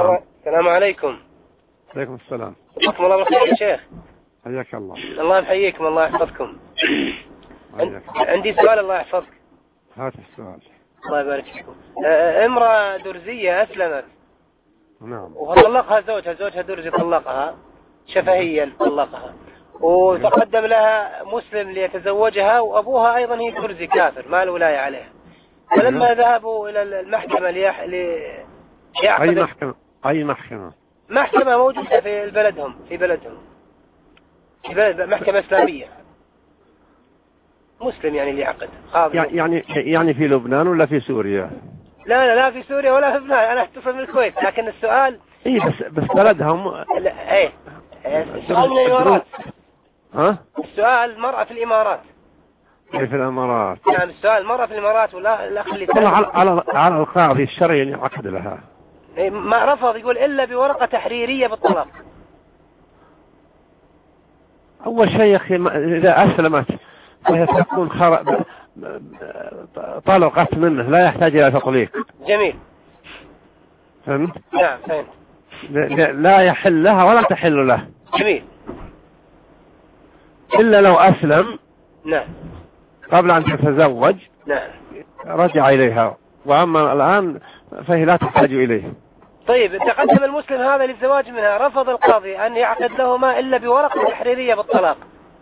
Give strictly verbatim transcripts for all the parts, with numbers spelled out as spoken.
نعم. السلام عليكم. عليكم السلام. حياكم الله بالخير يا شيخ. حياك الله. الله يحييكم الله يحفظكم. عندي سؤال الله يحفظك. هات السؤال. الله يبارك فيكم. امرأة درزية أسلمت. نعم. وطلقها زوجها، زوجها درزي طلقها شفهيا طلقها، وتقدم لها مسلم ليتزوجها، وأبوها أيضا هي درزي كافر ما الولاية عليها. فلما ذهبوا إلى المحكمة ليح... لي... أي محكمة؟ أي محكمة؟ محكمة موجودة في بلدهم في بلدهم في بلد محكمة إسلامية، مسلم يعني اللي عقد قاضي. يعني يعني في لبنان ولا في سوريا؟ لا لا لا في سوريا ولا في لبنان، أنا اتصل من الكويت، لكن السؤال إيه بس بس بلدهم. لا إيه السؤال من الإمارات. ها؟ السؤال مرأة في الإمارات. في الإمارات. نعم السؤال مرة في الإمارات ولا الأخ اللي والله على على على القاضي الشرعي اللي عقد لها. ما رفض، يقول إلا بورقة تحريرية بالطلاق. أول شيء يا أخي إذا أسلمت فهي تكون خرق طلقت منه، لا يحتاج إلى تطليق. جميل. فهمت؟ نعم فهمت. لا يحل لها ولا تحل له. جميل. إلا لو أسلم. نعم. قبل أن تتزوج. نعم. رجع إليها، وأما الآن فهي لا تحتاج إليه. طيب تقدم المسلم هذا للزواج منها، رفض القاضي أن يعقد لهما إلا بورقة تحريرية بالطلاق.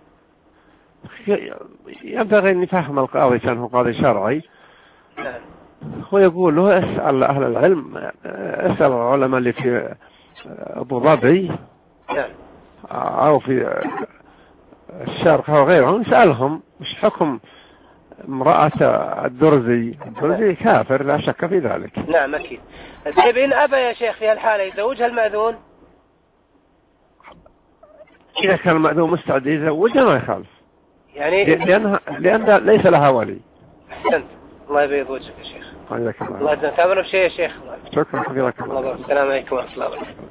ينبغي أن يفهم القاضي كان هو قاضي شرعي. نعم. هو يقول له اسأل أهل العلم، اسأل العلماء اللي في أبو ظبي. نعم. أو في الشرق أو غيرهم، سألهم مش حكم امرأة الدرزي. الدرزي كافر لا شك في ذلك. نعم أكيد. طيب إن أبى يا شيخ في هالحالة يزوجها المأذون؟ إذا كان المأذون مستعد يزوجها ما يخالف، يعني لأنها لأن ليس لها ولي. أحسنت. الله يبيض وجهك يا شيخ. حياك الله. الله يجزاك. تابعنا بشيء يا شيخ. شكرا حفظك الله. السلام عليكم ورحمة الله وبركاته.